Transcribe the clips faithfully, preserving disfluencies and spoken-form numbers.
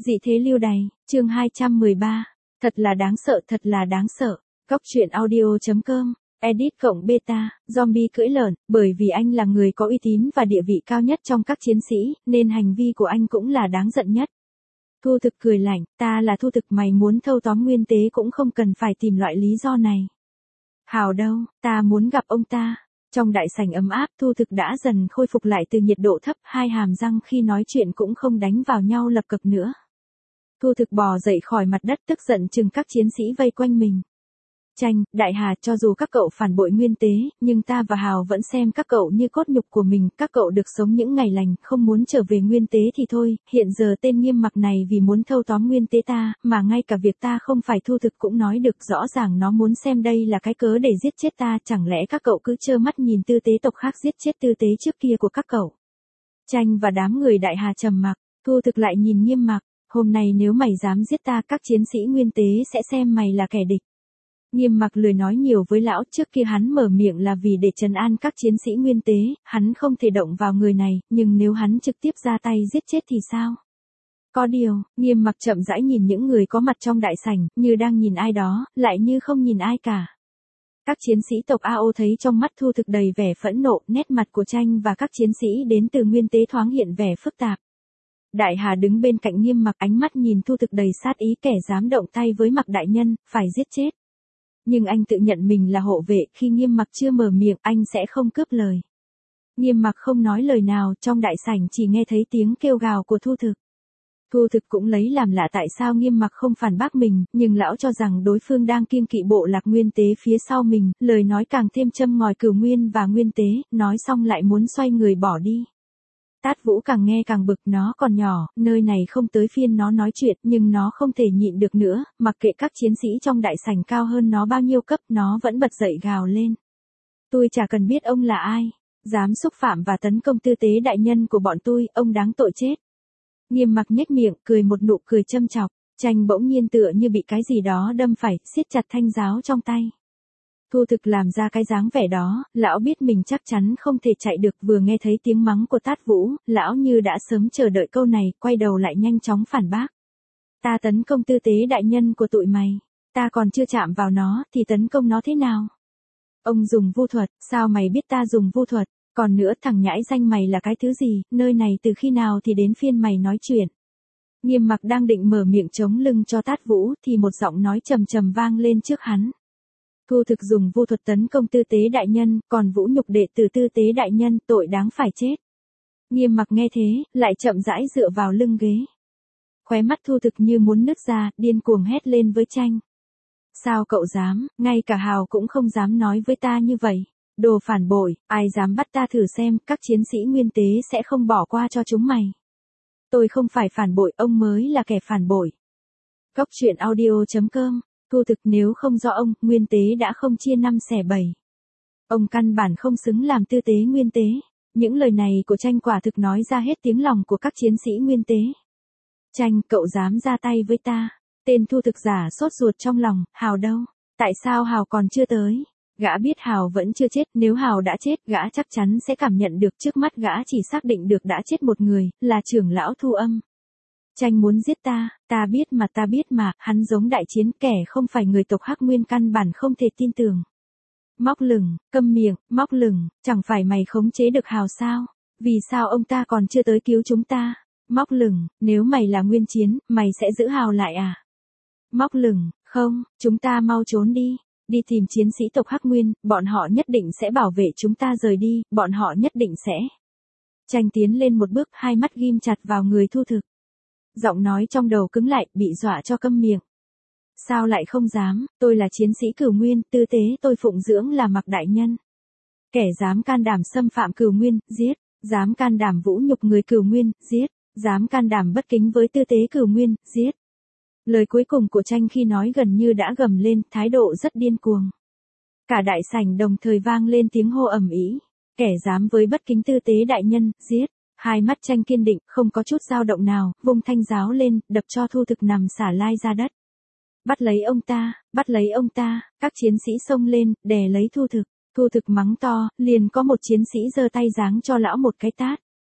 Dị thế lưu đày, chương hai trăm mười ba. Thật là đáng sợ, thật là đáng sợ. Góc truyện audio.com, edit cộng beta, zombie cưỡi lợn, bởi vì anh là người có uy tín và địa vị cao nhất trong các chiến sĩ, nên hành vi của anh cũng là đáng giận nhất. Thu Thực cười lạnh, ta là Thu Thực, mày muốn thâu tóm Nguyên Tế cũng không cần phải tìm loại lý do này. Hào đâu, ta muốn gặp ông ta. Trong đại sảnh ấm áp, Thu Thực đã dần khôi phục lại từ nhiệt độ thấp, hai hàm răng khi nói chuyện cũng không đánh vào nhau lập cập nữa. Thu Thực bò dậy khỏi mặt đất, tức giận chừng các chiến sĩ vây quanh mình. Tranh, Đại Hà, cho dù các cậu phản bội Nguyên Tế, nhưng ta và Hào vẫn xem các cậu như cốt nhục của mình, các cậu được sống những ngày lành, không muốn trở về Nguyên Tế thì thôi, hiện giờ tên Nghiêm Mặc này vì muốn thâu tóm Nguyên Tế ta, mà ngay cả việc ta không phải Thu Thực cũng nói được, rõ ràng nó muốn xem đây là cái cớ để giết chết ta, chẳng lẽ các cậu cứ trơ mắt nhìn tư tế tộc khác giết chết tư tế trước kia của các cậu. Tranh và đám người Đại Hà trầm mặc, Thu Thực lại nhìn Nghiêm Mặc, hôm nay nếu mày dám giết ta, các chiến sĩ Nguyên Tế sẽ xem mày là kẻ địch. Nghiêm Mặc lười nói nhiều với lão, trước kia hắn mở miệng là vì để trấn an các chiến sĩ Nguyên Tế, hắn không thể động vào người này, nhưng nếu hắn trực tiếp ra tay giết chết thì sao? Có điều, Nghiêm Mặc chậm rãi nhìn những người có mặt trong đại sảnh, như đang nhìn ai đó, lại như không nhìn ai cả. Các chiến sĩ tộc a o thấy trong mắt Thu Thực đầy vẻ phẫn nộ, nét mặt của Tranh và các chiến sĩ đến từ Nguyên Tế thoáng hiện vẻ phức tạp. Đại Hà đứng bên cạnh Nghiêm Mặc, ánh mắt nhìn Thu Thực đầy sát ý, kẻ dám động tay với Mặc đại nhân, phải giết chết. Nhưng anh tự nhận mình là hộ vệ, khi Nghiêm Mặc chưa mở miệng, anh sẽ không cướp lời. Nghiêm Mặc không nói lời nào, trong đại sảnh chỉ nghe thấy tiếng kêu gào của Thu Thực. Thu Thực cũng lấy làm lạ tại sao Nghiêm Mặc không phản bác mình, nhưng lão cho rằng đối phương đang kiêng kỵ bộ lạc Nguyên Tế phía sau mình, lời nói càng thêm châm ngòi Cửu Nguyên và Nguyên Tế, nói xong lại muốn xoay người bỏ đi. Tát Vũ càng nghe càng bực, nó còn nhỏ, nơi này không tới phiên nó nói chuyện, nhưng nó không thể nhịn được nữa, mặc kệ các chiến sĩ trong đại sảnh cao hơn nó bao nhiêu cấp, nó vẫn bật dậy gào lên. Tôi chả cần biết ông là ai, dám xúc phạm và tấn công tư tế đại nhân của bọn tôi, ông đáng tội chết. Nghiêm Mặc nhếch miệng, cười một nụ cười châm chọc, Tranh bỗng nhiên tựa như bị cái gì đó đâm phải, siết chặt thanh giáo trong tay. Thu Thực làm ra cái dáng vẻ đó, lão biết mình chắc chắn không thể chạy được, vừa nghe thấy tiếng mắng của Tát Vũ, lão như đã sớm chờ đợi câu này, quay đầu lại nhanh chóng phản bác. Ta tấn công tư tế đại nhân của tụi mày, ta còn chưa chạm vào nó, thì tấn công nó thế nào? Ông dùng vu thuật, sao mày biết ta dùng vu thuật? Còn nữa, thằng nhãi danh mày là cái thứ gì, nơi này từ khi nào thì đến phiên mày nói chuyện? Nghiêm Mặc đang định mở miệng chống lưng cho Tát Vũ, thì một giọng nói trầm trầm vang lên trước hắn. Thu Thực dùng vu thuật tấn công tư tế đại nhân, còn vũ nhục đệ tử tư tế đại nhân, tội đáng phải chết. Nghiêm Mặc nghe thế, lại chậm rãi dựa vào lưng ghế. Khóe mắt Thu Thực như muốn nứt ra, điên cuồng hét lên với Tranh. Sao cậu dám, ngay cả Hào cũng không dám nói với ta như vậy. Đồ phản bội, ai dám bắt ta thử xem, các chiến sĩ Nguyên Tế sẽ không bỏ qua cho chúng mày. Tôi không phải phản bội, ông mới là kẻ phản bội. Góc truyện audio.com, Thu Thực, nếu không do ông, Nguyên Tế đã không chia năm xẻ bảy. Ông căn bản không xứng làm tư tế Nguyên Tế. Những lời này của Tranh quả thực nói ra hết tiếng lòng của các chiến sĩ Nguyên Tế. Tranh, cậu dám ra tay với ta? Tên Thu Thực giả sốt ruột trong lòng, Hào đâu? Tại sao Hào còn chưa tới? Gã biết Hào vẫn chưa chết, nếu Hào đã chết, gã chắc chắn sẽ cảm nhận được, trước mắt gã chỉ xác định được đã chết một người, là trưởng lão Thu Âm. Tranh muốn giết ta, ta biết mà ta biết mà, hắn giống đại chiến, kẻ không phải người tộc Hắc Nguyên căn bản không thể tin tưởng. Móc lửng, câm miệng, móc lửng, chẳng phải mày khống chế được Hào sao? Vì sao ông ta còn chưa tới cứu chúng ta? Móc lửng, nếu mày là Nguyên Chiến, mày sẽ giữ Hào lại à? Móc lửng, không, chúng ta mau trốn đi. Đi tìm chiến sĩ tộc Hắc Nguyên, bọn họ nhất định sẽ bảo vệ chúng ta rời đi, bọn họ nhất định sẽ. Tranh tiến lên một bước, hai mắt ghim chặt vào người Thu Thực. Giọng nói trong đầu cứng lại, bị dọa cho câm miệng. Sao lại không dám, tôi là chiến sĩ Cửu Nguyên, tư tế tôi phụng dưỡng là Mặc đại nhân. Kẻ dám can đảm xâm phạm Cửu Nguyên, giết, dám can đảm vũ nhục người Cửu Nguyên, giết, dám can đảm bất kính với tư tế Cửu Nguyên, giết. Lời cuối cùng của Tranh khi nói gần như đã gầm lên, thái độ rất điên cuồng. Cả đại sảnh đồng thời vang lên tiếng hô ầm ĩ. Kẻ dám với bất kính tư tế đại nhân, giết. Hai mắt Tranh kiên định, không có chút dao động nào, vung thanh giáo lên, đập cho Thu Thực nằm xả lai ra đất. Bắt lấy ông ta, bắt lấy ông ta, các chiến sĩ xông lên, đè lấy Thu Thực. Thu Thực mắng to, liền có một chiến sĩ giơ tay giáng cho lão một cái tát.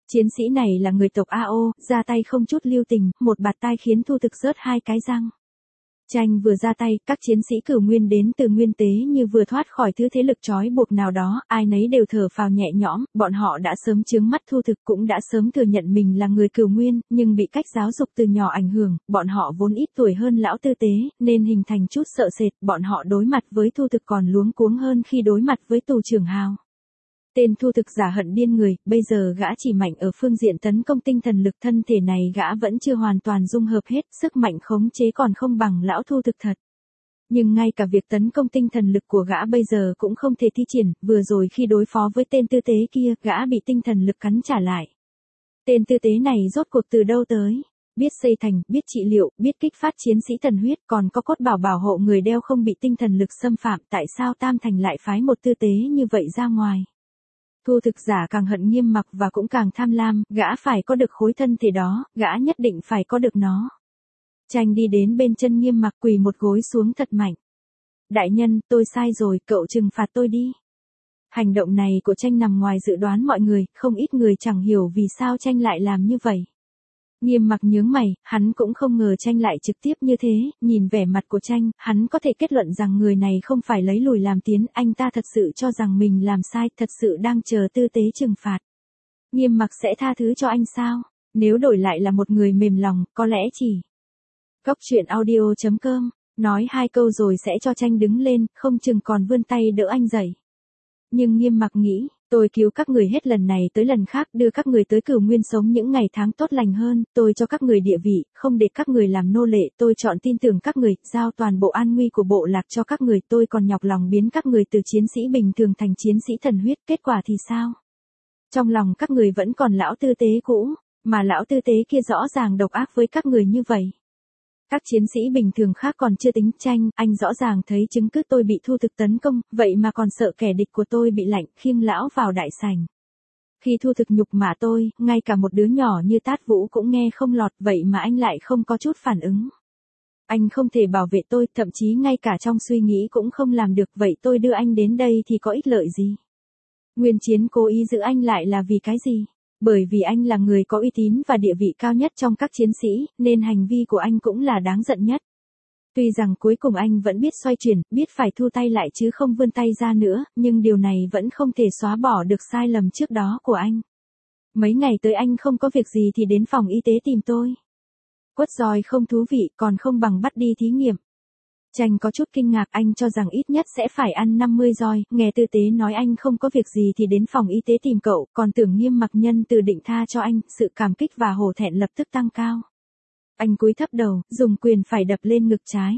Chiến sĩ này là người tộc a o, ra tay không chút lưu tình, một bạt tai khiến Thu Thực rớt hai cái răng. Tranh vừa ra tay, các chiến sĩ cửu nguyên đến từ nguyên tế như vừa thoát khỏi thứ thế lực trói buộc nào đó, ai nấy đều thở phào nhẹ nhõm, bọn họ đã sớm chướng mắt Thu Thực, cũng đã sớm thừa nhận mình là người cửu nguyên, nhưng bị cách giáo dục từ nhỏ ảnh hưởng, bọn họ vốn ít tuổi hơn lão tư tế, nên hình thành chút sợ sệt, bọn họ đối mặt với Thu Thực còn luống cuống hơn khi đối mặt với tù trưởng Hào. Tên Thu Thực giả hận điên người, bây giờ gã chỉ mạnh ở phương diện tấn công tinh thần lực, thân thể này gã vẫn chưa hoàn toàn dung hợp hết, sức mạnh khống chế còn không bằng lão Thu Thực thật. Nhưng ngay cả việc tấn công tinh thần lực của gã bây giờ cũng không thể thi triển, vừa rồi khi đối phó với tên tư tế kia, gã bị tinh thần lực cắn trả lại. Tên tư tế này rốt cuộc từ đâu tới? Biết xây thành, biết trị liệu, biết kích phát chiến sĩ thần huyết, còn có cốt bảo bảo hộ người đeo không bị tinh thần lực xâm phạm, tại sao Tam Thành lại phái một tư tế như vậy ra ngoài? Thu Thực giả càng hận Nghiêm Mặc và cũng càng tham lam, gã phải có được khối thân thể đó, gã nhất định phải có được nó. Tranh đi đến bên chân Nghiêm Mặc quỳ một gối xuống thật mạnh. Đại nhân, tôi sai rồi, cậu trừng phạt tôi đi. Hành động này của Tranh nằm ngoài dự đoán mọi người, không ít người chẳng hiểu vì sao Tranh lại làm như vậy. Nghiêm Mặc nhướng mày, hắn cũng không ngờ Tranh lại trực tiếp như thế, nhìn vẻ mặt của Tranh, hắn có thể kết luận rằng người này không phải lấy lùi làm tiến, anh ta thật sự cho rằng mình làm sai, thật sự đang chờ tư tế trừng phạt. Nghiêm Mặc sẽ tha thứ cho anh sao? Nếu đổi lại là một người mềm lòng, có lẽ chỉ. Góc truyện audio chấm com, nói hai câu rồi sẽ cho Tranh đứng lên, không chừng còn vươn tay đỡ anh dậy. Nhưng Nghiêm Mặc nghĩ, tôi cứu các người hết lần này tới lần khác, đưa các người tới cửu nguyên sống những ngày tháng tốt lành hơn, tôi cho các người địa vị, không để các người làm nô lệ, tôi chọn tin tưởng các người, giao toàn bộ an nguy của bộ lạc cho các người, tôi còn nhọc lòng biến các người từ chiến sĩ bình thường thành chiến sĩ thần huyết, kết quả thì sao? Trong lòng các người vẫn còn lão tư tế cũ, mà lão tư tế kia rõ ràng độc ác với các người như vậy. Các chiến sĩ bình thường khác còn chưa tính. Tranh, anh rõ ràng thấy chứng cứ tôi bị Thu Thực tấn công, vậy mà còn sợ kẻ địch của tôi bị lạnh, khiêng lão vào đại sảnh. Khi Thu Thực nhục mạ tôi, ngay cả một đứa nhỏ như Tát Vũ cũng nghe không lọt, vậy mà anh lại không có chút phản ứng. Anh không thể bảo vệ tôi, thậm chí ngay cả trong suy nghĩ cũng không làm được, vậy tôi đưa anh đến đây thì có ích lợi gì? Nguyên Chiến cố ý giữ anh lại là vì cái gì? Bởi vì anh là người có uy tín và địa vị cao nhất trong các chiến sĩ, nên hành vi của anh cũng là đáng giận nhất. Tuy rằng cuối cùng anh vẫn biết xoay chuyển, biết phải thu tay lại chứ không vươn tay ra nữa, nhưng điều này vẫn không thể xóa bỏ được sai lầm trước đó của anh. Mấy ngày tới anh không có việc gì thì đến phòng y tế tìm tôi. Quất roi không thú vị, còn không bằng bắt đi thí nghiệm. Tranh có chút kinh ngạc, anh cho rằng ít nhất sẽ phải ăn năm mươi roi, nghe tư tế nói anh không có việc gì thì đến phòng y tế tìm cậu, còn tưởng Nghiêm Mặc nhân từ định tha cho anh, sự cảm kích và hổ thẹn lập tức tăng cao. Anh cúi thấp đầu, dùng quyền phải đập lên ngực trái.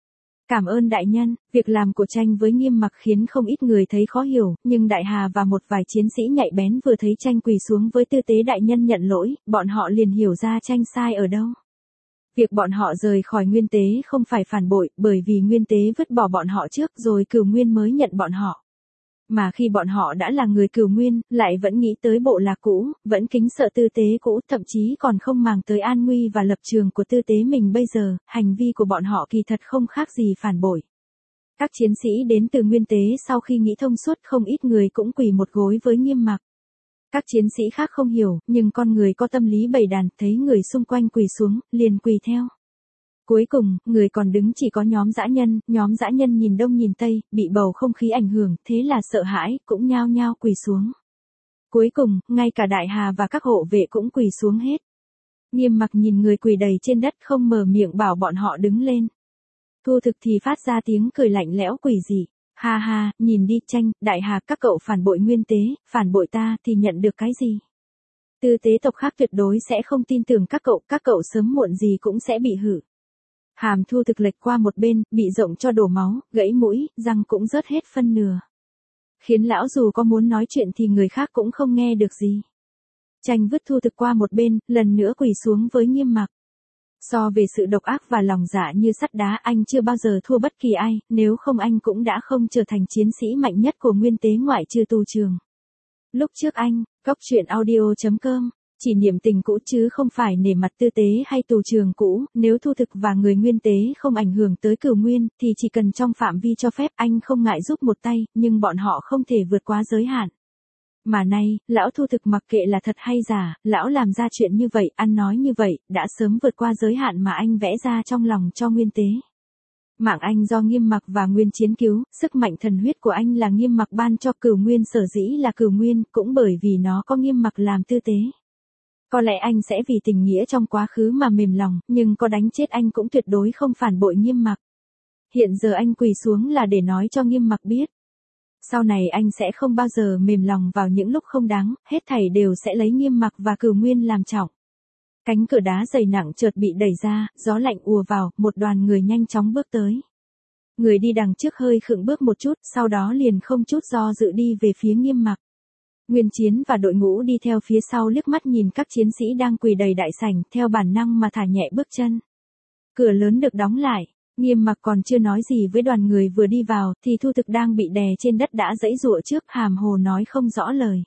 Cảm ơn đại nhân. Việc làm của Tranh với Nghiêm Mặc khiến không ít người thấy khó hiểu, nhưng Đại Hà và một vài chiến sĩ nhạy bén vừa thấy Tranh quỳ xuống với tư tế đại nhân nhận lỗi, bọn họ liền hiểu ra Tranh sai ở đâu. Việc bọn họ rời khỏi nguyên tế không phải phản bội, bởi vì nguyên tế vứt bỏ bọn họ trước rồi cửu nguyên mới nhận bọn họ. Mà khi bọn họ đã là người cửu nguyên, lại vẫn nghĩ tới bộ lạc cũ, vẫn kính sợ tư tế cũ, thậm chí còn không màng tới an nguy và lập trường của tư tế mình bây giờ, hành vi của bọn họ kỳ thật không khác gì phản bội. Các chiến sĩ đến từ nguyên tế sau khi nghĩ thông suốt, không ít người cũng quỳ một gối với Nghiêm Mặc. Các chiến sĩ khác không hiểu, nhưng con người có tâm lý bầy đàn, thấy người xung quanh quỳ xuống, liền quỳ theo. Cuối cùng, người còn đứng chỉ có nhóm dã nhân, nhóm dã nhân nhìn đông nhìn tây, bị bầu không khí ảnh hưởng, thế là sợ hãi, cũng nhao nhao quỳ xuống. Cuối cùng, ngay cả Đại Hà và các hộ vệ cũng quỳ xuống hết. Nghiêm Mặc nhìn người quỳ đầy trên đất không mở miệng bảo bọn họ đứng lên. Thu Thực thì phát ra tiếng cười lạnh lẽo quỷ dị. Ha ha, nhìn đi Tranh, Đại Hà, các cậu phản bội nguyên tế, phản bội ta thì nhận được cái gì? Tư tế tộc khác tuyệt đối sẽ không tin tưởng các cậu, các cậu sớm muộn gì cũng sẽ bị hử. Hàm Thu Thực lệch qua một bên, bị rộng cho đổ máu, gãy mũi, răng cũng rớt hết phân nửa. Khiến lão dù có muốn nói chuyện thì người khác cũng không nghe được gì. Tranh vứt Thu Thực qua một bên, lần nữa quỳ xuống với Nghiêm Mặc. So về sự độc ác và lòng dạ như sắt đá, anh chưa bao giờ thua bất kỳ ai, nếu không anh cũng đã không trở thành chiến sĩ mạnh nhất của nguyên tế ngoại trừ tù trường. Lúc trước anh, góc truyện audio chấm com, chỉ niệm tình cũ chứ không phải nể mặt tư tế hay tù trường cũ, nếu Thu Thực và người nguyên tế không ảnh hưởng tới cửu nguyên, thì chỉ cần trong phạm vi cho phép anh không ngại giúp một tay, nhưng bọn họ không thể vượt quá giới hạn. Mà nay, lão Thu thực mặc kệ là thật hay giả, lão làm ra chuyện như vậy, ăn nói như vậy, đã sớm vượt qua giới hạn mà anh vẽ ra trong lòng cho Nguyên Tế. Mạng anh do Nghiêm Mặc và Nguyên Chiến cứu, sức mạnh thần huyết của anh là Nghiêm Mặc ban cho. Cửu Nguyên sở dĩ là Cửu Nguyên, cũng bởi vì nó có Nghiêm Mặc làm tư tế. Có lẽ anh sẽ vì tình nghĩa trong quá khứ mà mềm lòng, nhưng có đánh chết anh cũng tuyệt đối không phản bội Nghiêm Mặc. Hiện giờ anh quỳ xuống là để nói cho Nghiêm Mặc biết. Sau này anh sẽ không bao giờ mềm lòng vào những lúc không đáng, hết thảy đều sẽ lấy Nghiêm Mặc và Cửu Nguyên làm trọng. Cánh cửa đá dày nặng chợt bị đẩy ra, gió lạnh ùa vào, một đoàn người nhanh chóng bước tới. Người đi đằng trước hơi khựng bước một chút, sau đó liền không chút do dự đi về phía Nghiêm Mặc. Nguyên Chiến và đội ngũ đi theo phía sau liếc mắt nhìn các chiến sĩ đang quỳ đầy đại sảnh, theo bản năng mà thả nhẹ bước chân. Cửa lớn được đóng lại, Nghiêm Mặc còn chưa nói gì với đoàn người vừa đi vào, thì Thu Thực đang bị đè trên đất đã giãy giụa trước, hàm hồ nói không rõ lời.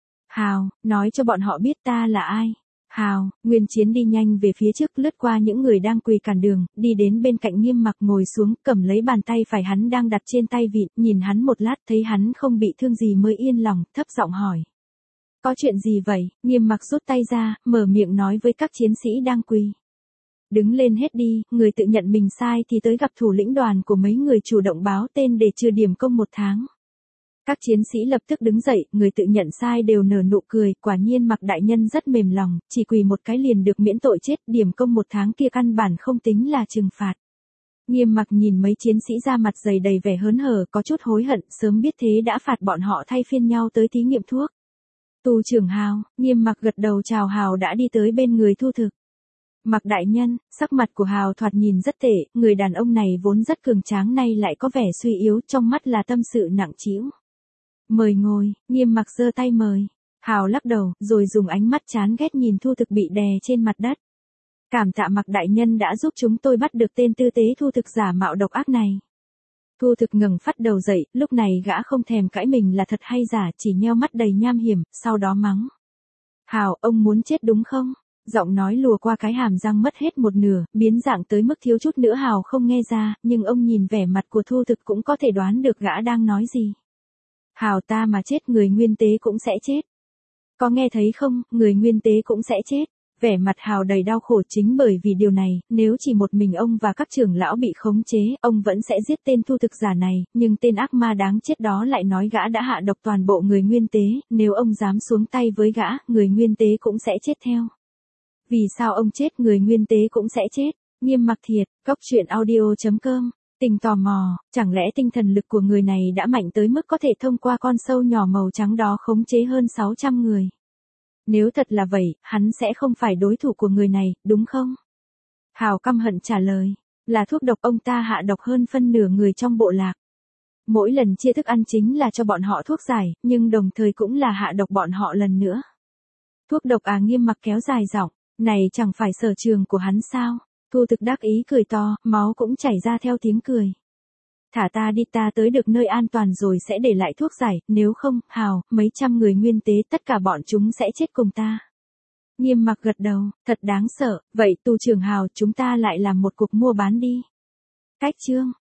Hào, nói cho bọn họ biết ta là ai. Hào, Nguyên Chiến đi nhanh về phía trước, lướt qua những người đang quỳ cản đường, đi đến bên cạnh Nghiêm Mặc ngồi xuống, cầm lấy bàn tay phải hắn đang đặt trên tay vịn, nhìn hắn một lát thấy hắn không bị thương gì mới yên lòng, thấp giọng hỏi. Có chuyện gì vậy? Nghiêm Mặc rút tay ra, mở miệng nói với các chiến sĩ đang quỳ. Đứng lên hết đi, người tự nhận mình sai thì tới gặp thủ lĩnh đoàn của mấy người chủ động báo tên để trừ điểm công một tháng. Các chiến sĩ lập tức đứng dậy, người tự nhận sai đều nở nụ cười, quả nhiên Mặc đại nhân rất mềm lòng, chỉ quỳ một cái liền được miễn tội chết, điểm công một tháng kia căn bản không tính là trừng phạt. Nghiêm Mặc nhìn mấy chiến sĩ ra mặt dày đầy vẻ hớn hở, có chút hối hận, sớm biết thế đã phạt bọn họ thay phiên nhau tới thí nghiệm thuốc. Tu trưởng Hào, Nghiêm Mặc gật đầu chào Hào đã đi tới bên người Thu Thực. Mặc đại nhân, sắc mặt của Hào thoạt nhìn rất tệ, người đàn ông này vốn rất cường tráng nay lại có vẻ suy yếu, trong mắt là tâm sự nặng trĩu. Mời ngồi, Nghiêm Mặc giơ tay mời. Hào lắc đầu, rồi dùng ánh mắt chán ghét nhìn Thu Thực bị đè trên mặt đất. Cảm tạ Mặc đại nhân đã giúp chúng tôi bắt được tên tư tế Thu Thực giả mạo độc ác này. Thu Thực ngẩng phát đầu dậy, lúc này gã không thèm cãi mình là thật hay giả, chỉ nheo mắt đầy nham hiểm, sau đó mắng. Hào, ông muốn chết đúng không? Giọng nói lùa qua cái hàm răng mất hết một nửa, biến dạng tới mức thiếu chút nữa Hào không nghe ra, nhưng ông nhìn vẻ mặt của Thu Thực cũng có thể đoán được gã đang nói gì. Hào, ta mà chết người Nguyên Tế cũng sẽ chết. Có nghe thấy không, người Nguyên Tế cũng sẽ chết. Vẻ mặt Hào đầy đau khổ, chính bởi vì điều này, nếu chỉ một mình ông và các trưởng lão bị khống chế, ông vẫn sẽ giết tên Thu Thực giả này, nhưng tên ác ma đáng chết đó lại nói gã đã hạ độc toàn bộ người Nguyên Tế, nếu ông dám xuống tay với gã, người Nguyên Tế cũng sẽ chết theo. Vì sao ông chết người Nguyên Tế cũng sẽ chết? Nghiêm Mặc thiệt, góc truyện audio chấm com. Tình tò mò, chẳng lẽ tinh thần lực của người này đã mạnh tới mức có thể thông qua con sâu nhỏ màu trắng đó khống chế hơn sáu trăm người? Nếu thật là vậy, hắn sẽ không phải đối thủ của người này, đúng không? Hào căm hận trả lời, là thuốc độc ông ta hạ độc hơn phân nửa người trong bộ lạc. Mỗi lần chia thức ăn chính là cho bọn họ thuốc giải, nhưng đồng thời cũng là hạ độc bọn họ lần nữa. Thuốc độc à? Nghiêm Mặc kéo dài giọng, này chẳng phải sở trường của hắn sao? Thu Thực đắc ý cười to, máu cũng chảy ra theo tiếng cười. Thả ta đi, ta tới được nơi an toàn rồi sẽ để lại thuốc giải, nếu không, Hào, mấy trăm người Nguyên Tế tất cả bọn chúng sẽ chết cùng ta. Nghiêm Mặc gật đầu, thật đáng sợ, vậy Tu trưởng Hào chúng ta lại làm một cuộc mua bán đi. Cách chương.